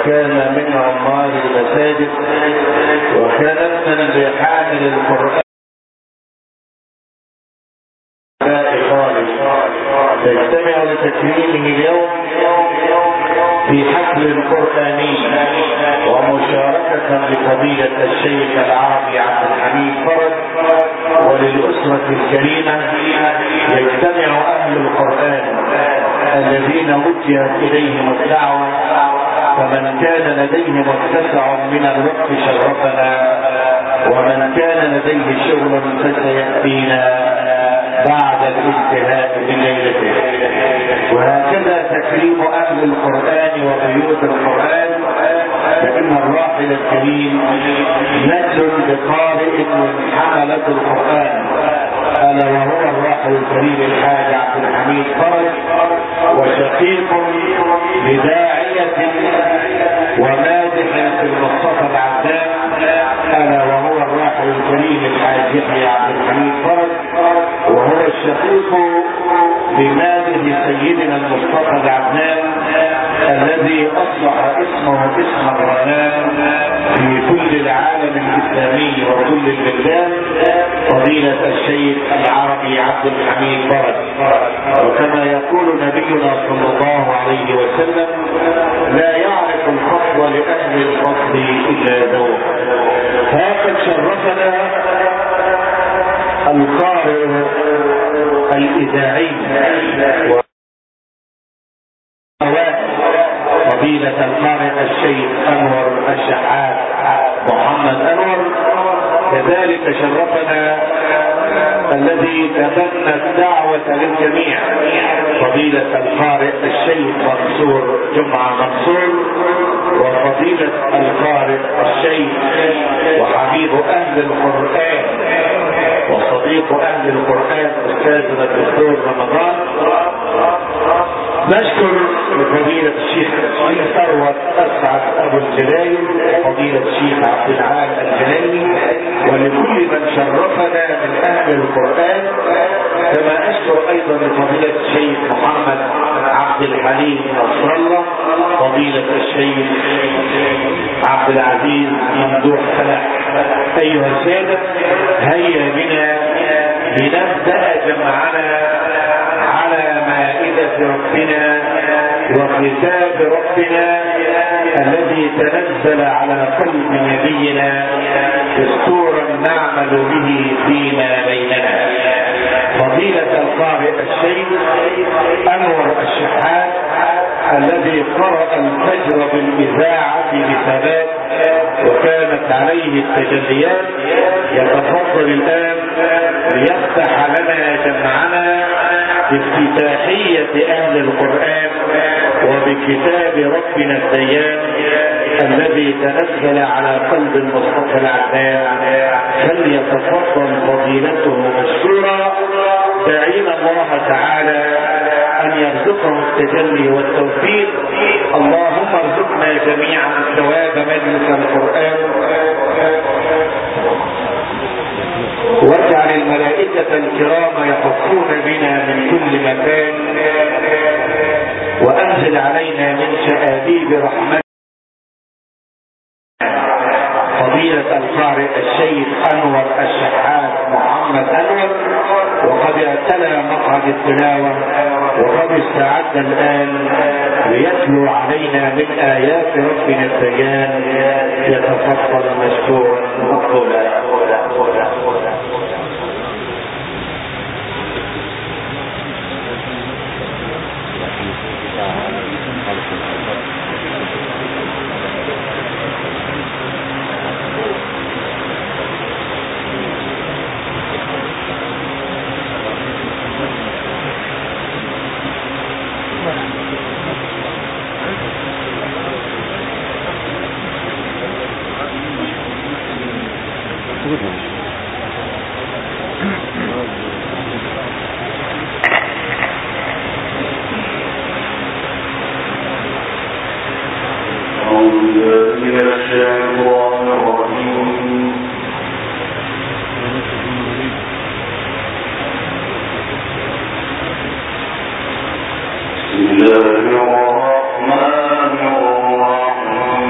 وكان من عمار المساجد، وكان ابنا لحامل القرآن يجتمع لتكريمه اليوم في حفل قرآني ومشاركة لفضيلة الشيخ العربي عبد الحميد فرج وللأسرة الكريمة. يجتمع أهل القرآن الذين وجهت إليهم الدعوة، فمن كان لديه متسع من الوقت شرفنا، ومن كان لديه شغل فسيأتينا بعد الانتهاء بليلته. وهكذا تكريم أهل القرآن وبيوت القرآن، فإن الراحل الكريم نجل بقارئ من حملة القرآن، ألا وهو الراحل الكريم الحاج عبد الحميد فرج، وشقيق بداعية ومادح في المصطفى العبدان، ألا وهو الراحل الكريم الحاج يحيى عبد الحميد فرج، وهو الشقيق بماده سيدنا المصطفى العبدان الذي أصبح اسمه اسم الرنان في كل العالم الإسلامي وكل البلدان، فضيلة الشيخ العربي عبد الحميد فرج. وكما يقول نبينا صلى الله عليه وسلم: لا يعرف الفضل لأهل الفضل إلا ذوق. فقد شرفنا القارئ الإذاعي فضيلة القارئ الشيخ أنور الشحات محمد أنور. كذلك شرفنا الذي تبنى الدعوة للجميع فضيلة القارئ الشيخ منصور جمعة منصور، وفضيلة القارئ الشيخ وحبيب أهل القرآن وصديق أهل القرآن أستاذنا الدكتور رمضان. نشكر لفضيلة الشيخ ثروت أسعد أبو الجلايل، فضيلة الشيخ عبد العال الجلايلي، ولكل من شرفنا من أهل القرآن. كما أشكر أيضا لفضيلة الشيخ محمد عبد الحليم نصر الله، فضيلة الشيخ عبد العزيز ممدوح فلاح. أيها السادة، هيا بنا لنبدأ جمعنا على مائدة ربنا وكتاب ربنا الذي تنزل على قلب نبينا دستورا نعمل به فيما بيننا. فضيلة القارئ الشيخ أنور الشحات الذي قرأ الفجر بالإذاعة بثبات وكانت عليه التجليات، يتفضل الآن ليفتح لنا جمعنا بافتتاحية أهل القرآن وبكتاب ربنا الديان الذي تنزل على قلب المصطفى العبدان. فليتفضل فضيلته مشكورا، داعين الله تعالى أن يرزقه التجلي والتوفيق. اللهم ارزقنا جميعا ثواب مجلس القرآن، واجعل الملائكة الكرام يحفون بنا من كل مكان، وأنزل علينا من شآبيب رحمتك. فضيلة القارئ الشيخ أنور الشحات محمد أنور، وقد اعتلى مقعد التلاوة وقد استعد الآن ليتلو علينا من آيات ربنا الديان. يتفضل مشكورا مقبولا. بسم الله الرحمن الرحيم.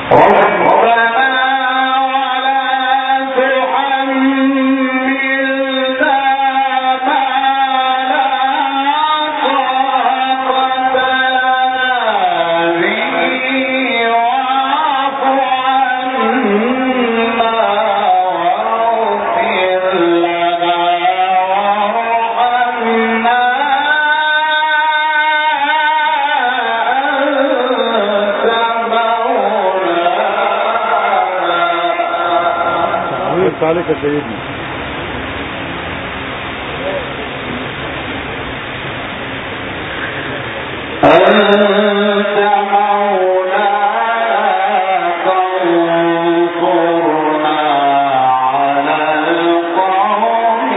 عليك يا سيدنا. أنت مولانا فانصرنا على القوم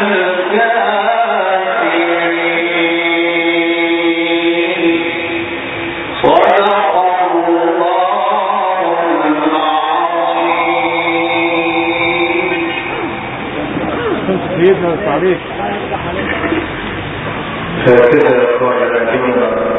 الكافرين. صدق الله العظيم. سيدنا التعليق. فكذا قال الأئمة